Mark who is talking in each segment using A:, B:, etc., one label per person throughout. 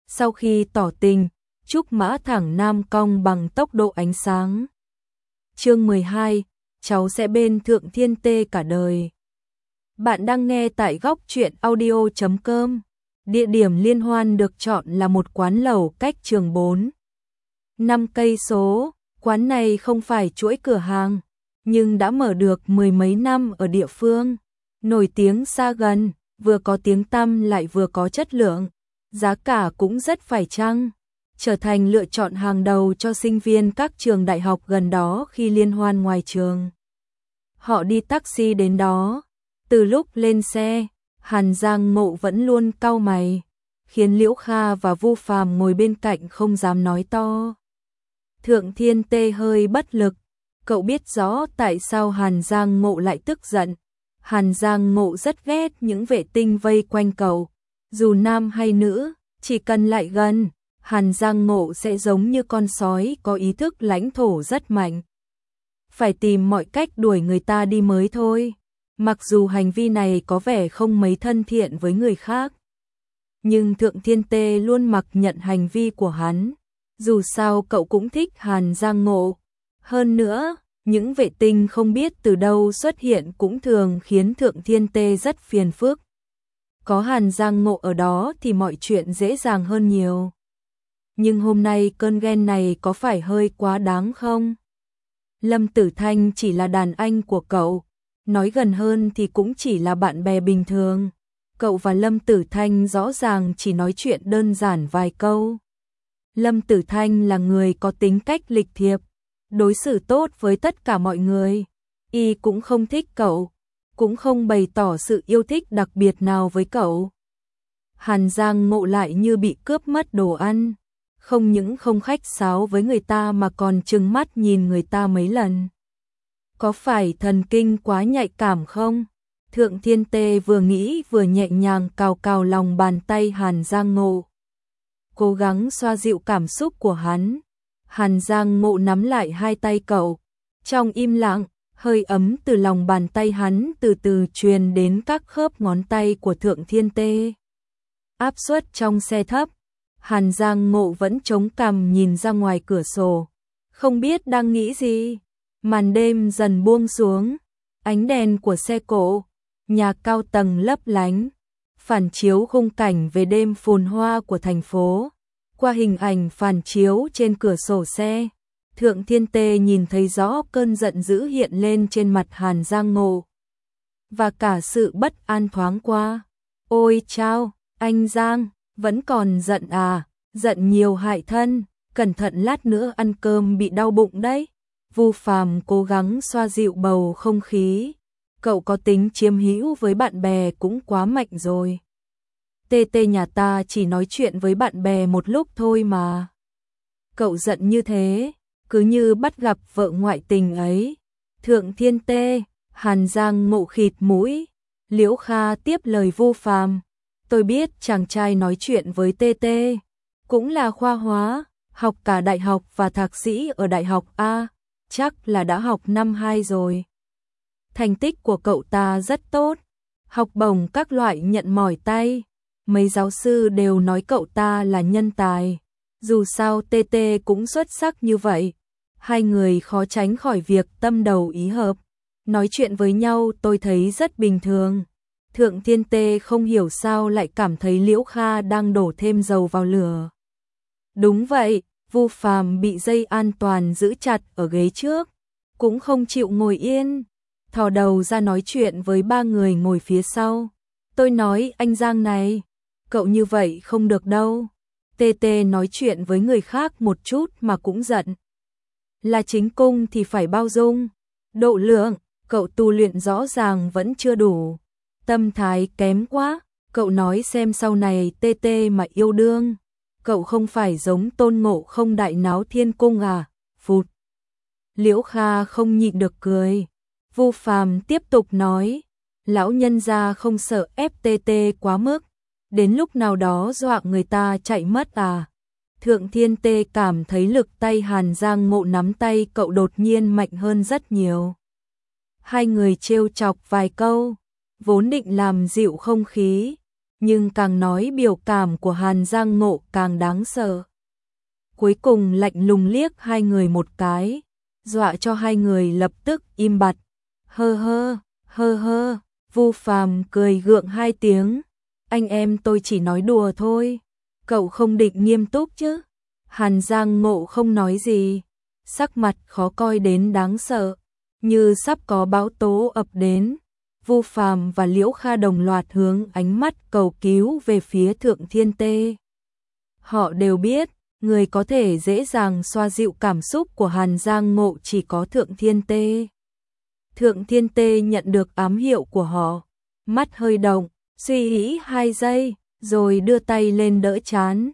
A: Sau khi tỏ tình, Trúc Mã thẳng nam cong bằng tốc độ ánh sáng. Chương 12, cháu sẽ bên Thượng Thiên Tê cả đời. Bạn đang nghe tại góc truyện audio.com. Địa điểm liên hoan được chọn là một quán lẩu cách trường 4-5 cây số. Quán này không phải chuỗi cửa hàng, nhưng đã mở được mười mấy năm ở địa phương. Nổi tiếng xa gần, vừa có tiếng tăm lại vừa có chất lượng. Giá cả cũng rất phải chăng, trở thành lựa chọn hàng đầu cho sinh viên các trường đại học gần đó khi liên hoan ngoài trường. Họ đi taxi đến đó. Từ lúc lên xe, Hàn Giang Ngộ vẫn luôn cau mày, khiến Liễu Kha và Vu Phàm ngồi bên cạnh không dám nói to. Thượng Thiên Tê hơi bất lực, cậu biết rõ tại sao Hàn Giang Ngộ lại tức giận. Hàn Giang Ngộ rất ghét những vệ tinh vây quanh cậu, dù nam hay nữ, chỉ cần lại gần, Hàn Giang Ngộ sẽ giống như con sói có ý thức lãnh thổ rất mạnh. Phải tìm mọi cách đuổi người ta đi mới thôi. Mặc dù hành vi này có vẻ không mấy thân thiện với người khác, nhưng Thượng Thiên Tê luôn mặc nhận hành vi của hắn. Dù sao cậu cũng thích Hàn Giang Ngộ. Hơn nữa, những vệ tinh không biết từ đâu xuất hiện cũng thường khiến Thượng Thiên Tê rất phiền phức. Có Hàn Giang Ngộ ở đó thì mọi chuyện dễ dàng hơn nhiều. Nhưng hôm nay cơn ghen này có phải hơi quá đáng không? Lâm Tử Thanh chỉ là đàn anh của cậu, nói gần hơn thì cũng chỉ là bạn bè bình thường. Cậu và Lâm Tử Thanh rõ ràng chỉ nói chuyện đơn giản vài câu. Lâm Tử Thanh là người có tính cách lịch thiệp, đối xử tốt với tất cả mọi người. Y cũng không thích cậu, cũng không bày tỏ sự yêu thích đặc biệt nào với cậu. Hàn Giang Ngộ lại như bị cướp mất đồ ăn, không những không khách sáo với người ta mà còn trừng mắt nhìn người ta mấy lần. Có phải thần kinh quá nhạy cảm không? Thượng Thiên Tê vừa nghĩ vừa nhẹ nhàng cào cào lòng bàn tay Hàn Giang Ngộ, cố gắng xoa dịu cảm xúc của hắn. Hàn Giang Ngộ nắm lại hai tay cậu, trong im lặng, hơi ấm từ lòng bàn tay hắn từ từ truyền đến các khớp ngón tay của Thượng Thiên Tê. Áp suất trong xe thấp, Hàn Giang Ngộ vẫn chống cằm nhìn ra ngoài cửa sổ, không biết đang nghĩ gì. Màn đêm dần buông xuống, ánh đèn của xe cộ, nhà cao tầng lấp lánh, phản chiếu khung cảnh về đêm phồn hoa của thành phố. Qua hình ảnh phản chiếu trên cửa sổ xe, Thượng Thiên Tê nhìn thấy rõ cơn giận dữ hiện lên trên mặt Hàn Giang Ngộ, và cả sự bất an thoáng qua. Ôi chao, anh Giang, vẫn còn giận à, giận nhiều hại thân, cẩn thận lát nữa ăn cơm bị đau bụng đấy. Vu Phàm cố gắng xoa dịu bầu không khí, cậu có tính chiếm hữu với bạn bè cũng quá mạnh rồi. Tê Tê nhà ta chỉ nói chuyện với bạn bè một lúc thôi mà. Cậu giận như thế, cứ như bắt gặp vợ ngoại tình ấy. Thượng Thiên Tê, Hàn Giang Ngộ khịt mũi. Liễu Kha tiếp lời Vu Phàm, tôi biết chàng trai nói chuyện với Tê Tê cũng là khoa hóa, học cả đại học và thạc sĩ ở đại học A, chắc là đã học năm 2 rồi. Thành tích của cậu ta rất tốt, học bổng các loại nhận mỏi tay. Mấy giáo sư đều nói cậu ta là nhân tài. Dù sao Tê Tê cũng xuất sắc như vậy, hai người khó tránh khỏi việc tâm đầu ý hợp. Nói chuyện với nhau tôi thấy rất bình thường. Thượng Thiên Tê không hiểu sao lại cảm thấy Liễu Kha đang đổ thêm dầu vào lửa. Đúng vậy, Vu Phàm bị dây an toàn giữ chặt ở ghế trước, cũng không chịu ngồi yên, thò đầu ra nói chuyện với ba người ngồi phía sau. Tôi nói anh Giang này, cậu như vậy không được đâu. Tê Tê nói chuyện với người khác một chút mà cũng giận. Là chính cung thì phải bao dung. Độ lượng, cậu tu luyện rõ ràng vẫn chưa đủ. Tâm thái kém quá, cậu nói xem sau này Tê Tê mà yêu đương, cậu không phải giống Tôn Ngộ Không đại náo thiên cung à? Phụt. Liễu Kha không nhịn được cười. Vu Phàm tiếp tục nói, lão nhân gia không sợ ép Tê Tê quá mức, đến lúc nào đó dọa người ta chạy mất à? Thượng Thiên Tê cảm thấy lực tay Hàn Giang Ngộ nắm tay cậu đột nhiên mạnh hơn rất nhiều. Hai người trêu chọc vài câu, vốn định làm dịu không khí, nhưng càng nói biểu cảm của Hàn Giang Ngộ càng đáng sợ. Cuối cùng lạnh lùng liếc hai người một cái, dọa cho hai người lập tức im bặt. Hơ hơ, Vu Phàm cười gượng hai tiếng, anh em tôi chỉ nói đùa thôi, cậu không định nghiêm túc chứ? Hàn Giang Ngộ không nói gì, sắc mặt khó coi đến đáng sợ, như sắp có bão tố ập đến. Vu Phàm và Liễu Kha đồng loạt hướng ánh mắt cầu cứu về phía Thượng Thiên Tê. Họ đều biết, người có thể dễ dàng xoa dịu cảm xúc của Hàn Giang Ngộ chỉ có Thượng Thiên Tê. Thượng Thiên Tê nhận được ám hiệu của họ, mắt hơi động, suy nghĩ 2 giây, rồi đưa tay lên đỡ trán.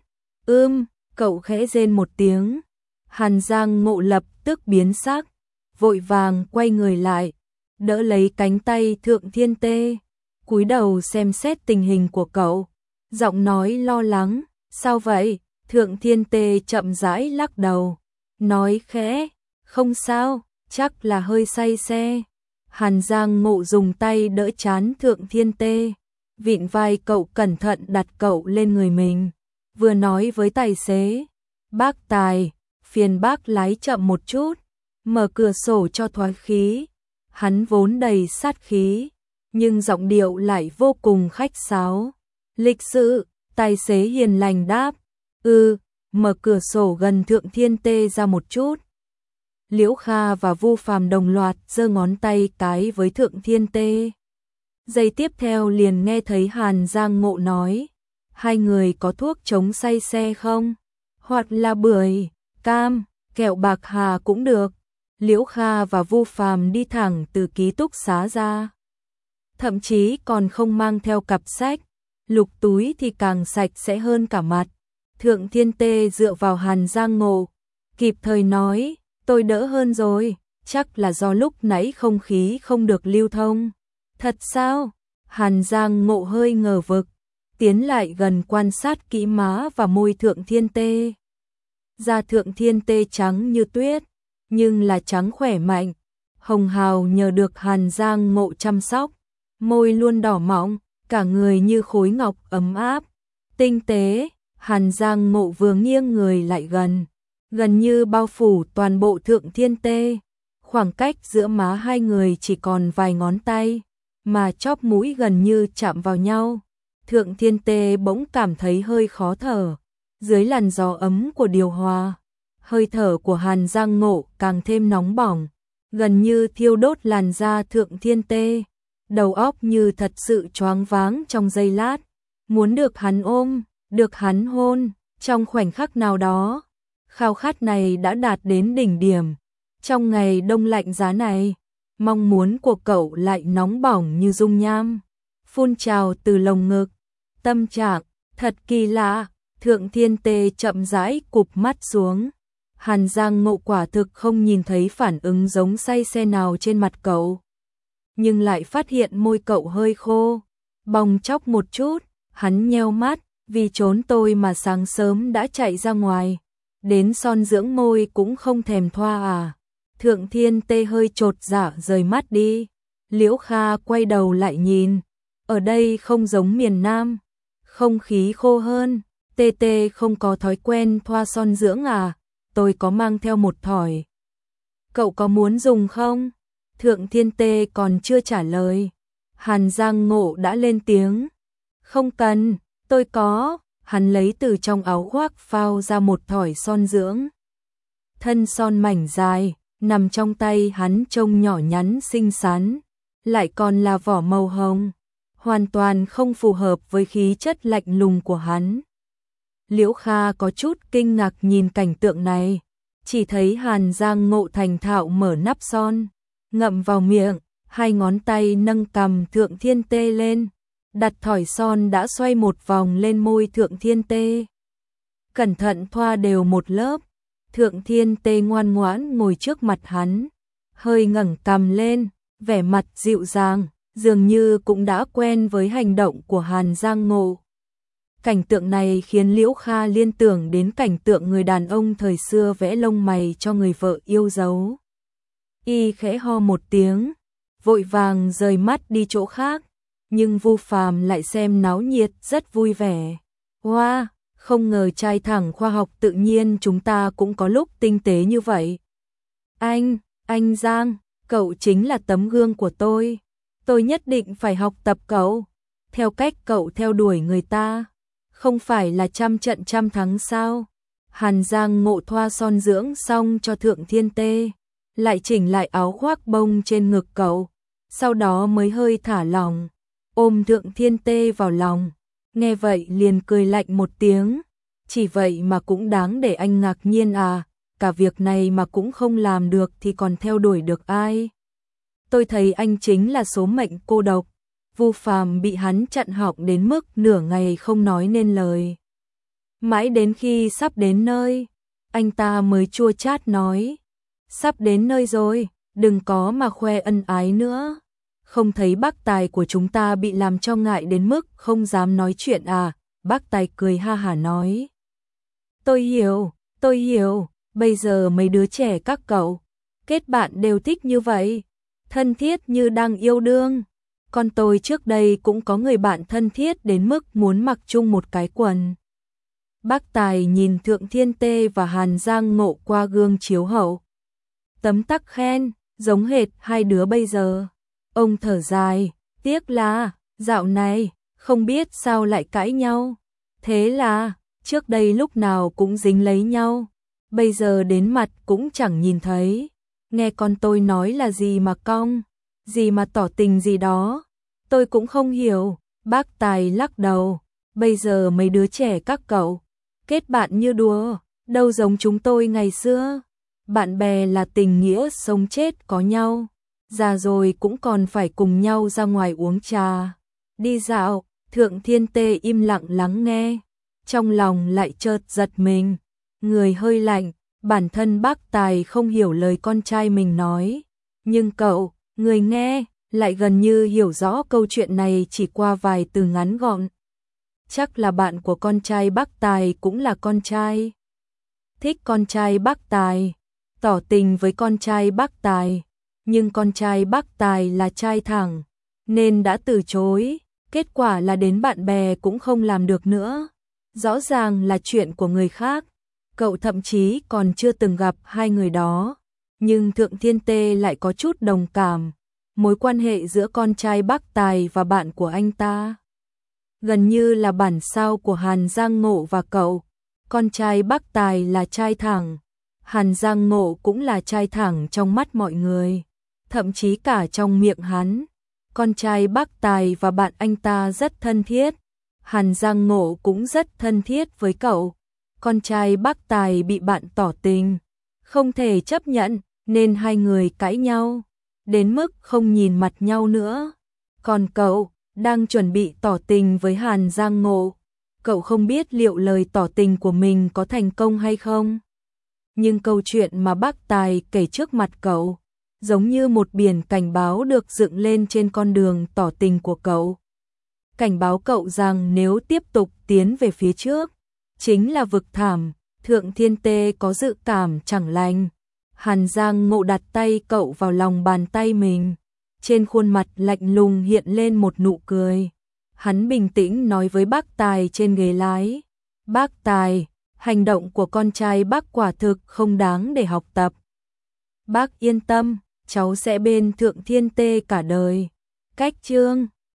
A: Cậu khẽ rên một tiếng. Hàn Giang Ngộ lập tức biến sắc, vội vàng quay người lại, đỡ lấy cánh tay Thượng Thiên Tê, cúi đầu xem xét tình hình của cậu, giọng nói lo lắng, sao vậy? Thượng Thiên Tê chậm rãi lắc đầu, nói khẽ, không sao, chắc là hơi say xe. Hàn Giang Ngộ dùng tay đỡ trán Thượng Thiên Tê, vịn vai cậu cẩn thận đặt cậu lên người mình, vừa nói với tài xế, bác Tài, phiền bác lái chậm một chút, mở cửa sổ cho thoáng khí. Hắn vốn đầy sát khí, nhưng giọng điệu lại vô cùng khách sáo. Lịch sự, tài xế hiền lành đáp, mở cửa sổ gần Thượng Thiên Tê ra một chút. Liễu Kha và Vu Phàm đồng loạt giơ ngón tay cái với Thượng Thiên Tê. Giây tiếp theo liền nghe thấy Hàn Giang Ngộ nói, hai người có thuốc chống say xe không? Hoặc là bưởi, cam, kẹo bạc hà cũng được. Liễu Kha và Vu Phàm đi thẳng từ ký túc xá ra, thậm chí còn không mang theo cặp sách, lục túi thì càng sạch sẽ hơn cả mặt. Thượng Thiên Tê dựa vào Hàn Giang Ngộ, kịp thời nói, tôi đỡ hơn rồi, chắc là do lúc nãy không khí không được lưu thông. Thật sao? Hàn Giang Ngộ hơi ngờ vực, tiến lại gần quan sát kỹ má và môi Thượng Thiên Tê. Da Thượng Thiên Tê trắng như tuyết, nhưng là trắng khỏe mạnh, hồng hào nhờ được Hàn Giang Ngộ chăm sóc, môi luôn đỏ mọng, cả người như khối ngọc ấm áp, tinh tế. Hàn Giang Ngộ vừa nghiêng người lại gần như bao phủ toàn bộ Thượng Thiên Tê, khoảng cách giữa má hai người chỉ còn vài ngón tay, mà chóp mũi gần như chạm vào nhau. Thượng Thiên Tê bỗng cảm thấy hơi khó thở, dưới làn gió ấm của điều hòa. Hơi thở của Hàn Giang Ngộ càng thêm nóng bỏng, gần như thiêu đốt làn da Thượng Thiên Tê, đầu óc như thật sự choáng váng trong giây lát, muốn được hắn ôm, được hắn hôn. Trong khoảnh khắc nào đó, khao khát này đã đạt đến đỉnh điểm. Trong ngày đông lạnh giá này, mong muốn của cậu lại nóng bỏng như dung nham, phun trào từ lồng ngực. Tâm trạng thật kỳ lạ. Thượng Thiên Tê chậm rãi cụp mắt xuống. Hàn Giang Ngộ quả thực không nhìn thấy phản ứng giống say xe nào trên mặt cậu, nhưng lại phát hiện môi cậu hơi khô, bong tróc một chút. Hắn nheo mắt, vì trốn tôi mà sáng sớm đã chạy ra ngoài, đến son dưỡng môi cũng không thèm thoa à? Thượng Thiên Tê hơi chột dạ rời mắt đi. Liễu Kha quay đầu lại nhìn, ở đây không giống miền Nam, không khí khô hơn. Tê Tê không có thói quen thoa son dưỡng à? Tôi có mang theo một thỏi. Cậu có muốn dùng không? Thượng Thiên Tê còn chưa trả lời, Hàn Giang Ngộ đã lên tiếng. Không cần, tôi có. Hắn lấy từ trong áo khoác phao ra một thỏi son dưỡng. Thân son mảnh dài, nằm trong tay hắn trông nhỏ nhắn xinh xắn, lại còn là vỏ màu hồng, hoàn toàn không phù hợp với khí chất lạnh lùng của hắn. Liễu Kha có chút kinh ngạc nhìn cảnh tượng này, chỉ thấy Hàn Giang Ngộ thành thạo mở nắp son, ngậm vào miệng, hai ngón tay nâng cằm Thượng Thiên Tê lên, đặt thỏi son đã xoay một vòng lên môi Thượng Thiên Tê. Cẩn thận thoa đều một lớp. Thượng Thiên Tê ngoan ngoãn ngồi trước mặt hắn, hơi ngẩng cằm lên, vẻ mặt dịu dàng, dường như cũng đã quen với hành động của Hàn Giang Ngộ. Cảnh tượng này khiến Liễu Kha liên tưởng đến cảnh tượng người đàn ông thời xưa vẽ lông mày cho người vợ yêu dấu. Y khẽ ho một tiếng, vội vàng rời mắt đi chỗ khác. nhưng Vu Phàm lại xem náo nhiệt rất vui vẻ. Wow, không ngờ trai thẳng khoa học tự nhiên chúng ta cũng có lúc tinh tế như vậy. Anh Giang, cậu chính là tấm gương của tôi. Tôi nhất định phải học tập cậu. Theo cách cậu theo đuổi người ta, không phải là trăm trận trăm thắng sao? Hàn Giang Ngộ thoa son dưỡng xong cho Thượng Thiên Tê, lại chỉnh lại áo khoác bông trên ngực cậu, sau đó mới hơi thả lỏng, ôm Thượng Thiên Tê vào lòng. Nghe vậy liền cười lạnh một tiếng, chỉ vậy mà cũng đáng để anh ngạc nhiên à, cả việc này mà cũng không làm được thì còn theo đuổi được ai? Tôi thấy anh chính là số mệnh cô độc. Vu Phàm bị hắn chặn họng đến mức nửa ngày không nói nên lời. Mãi đến khi sắp đến nơi, anh ta mới chua chát nói, sắp đến nơi rồi, đừng có mà khoe ân ái nữa. Không thấy bác tài của chúng ta bị làm cho ngại đến mức không dám nói chuyện à? Bác tài cười ha hả nói, tôi hiểu, bây giờ mấy đứa trẻ các cậu kết bạn đều thích như vậy, thân thiết như đang yêu đương. Con tôi trước đây cũng có người bạn thân thiết đến mức muốn mặc chung một cái quần. Bác tài nhìn Thượng Thiên Tê và Hàn Giang Ngộ qua gương chiếu hậu, tấm tắc khen, giống hệt hai đứa bây giờ. Ông thở dài, tiếc là dạo này không biết sao lại cãi nhau. Thế là trước đây lúc nào cũng dính lấy nhau, bây giờ đến mặt cũng chẳng nhìn thấy. Nghe con tôi nói là gì mà cong, gì mà tỏ tình gì đó, tôi cũng không hiểu. Bác tài lắc đầu, bây giờ mấy đứa trẻ các cậu kết bạn như đùa, đâu giống chúng tôi ngày xưa. Bạn bè là tình nghĩa sống chết có nhau, già rồi cũng còn phải cùng nhau ra ngoài uống trà, đi dạo. Thượng Thiên Tê im lặng lắng nghe, trong lòng lại chợt giật mình, người hơi lạnh. Bản thân bác tài không hiểu lời con trai mình nói, nhưng cậu, người nghe, lại gần như hiểu rõ câu chuyện này chỉ qua vài từ ngắn gọn. Chắc là bạn của con trai bác tài cũng là con trai. Thích con trai bác tài, tỏ tình với con trai bác tài, nhưng con trai bác tài là trai thẳng, nên đã từ chối, kết quả là đến bạn bè cũng không làm được nữa. Rõ ràng là chuyện của người khác. Cậu thậm chí còn chưa từng gặp hai người đó, nhưng Thượng Thiên Tê lại có chút đồng cảm. Mối quan hệ giữa con trai bác tài và bạn của anh ta gần như là bản sao của Hàn Giang Ngộ và cậu. Con trai bác tài là trai thẳng, Hàn Giang Ngộ cũng là trai thẳng trong mắt mọi người, thậm chí cả trong miệng hắn. Con trai bác tài và bạn anh ta rất thân thiết, Hàn Giang Ngộ cũng rất thân thiết với cậu. Con trai bác tài bị bạn tỏ tình, không thể chấp nhận, nên hai người cãi nhau, đến mức không nhìn mặt nhau nữa. Còn cậu, đang chuẩn bị tỏ tình với Hàn Giang Ngộ, cậu không biết liệu lời tỏ tình của mình có thành công hay không. Nhưng câu chuyện mà bác tài kể trước mặt cậu, giống như một biển cảnh báo được dựng lên trên con đường tỏ tình của cậu. Cảnh báo cậu rằng nếu tiếp tục tiến về phía trước, chính là vực thẳm. Thượng Thiên Tê có dự cảm chẳng lành. Hàn Giang Ngộ đặt tay cậu vào lòng bàn tay mình, trên khuôn mặt lạnh lùng hiện lên một nụ cười. Hắn bình tĩnh nói với bác tài trên ghế lái, bác tài, hành động của con trai bác quả thực không đáng để học tập. Bác yên tâm, cháu sẽ bên Thượng Thiên Tê cả đời. Cách chương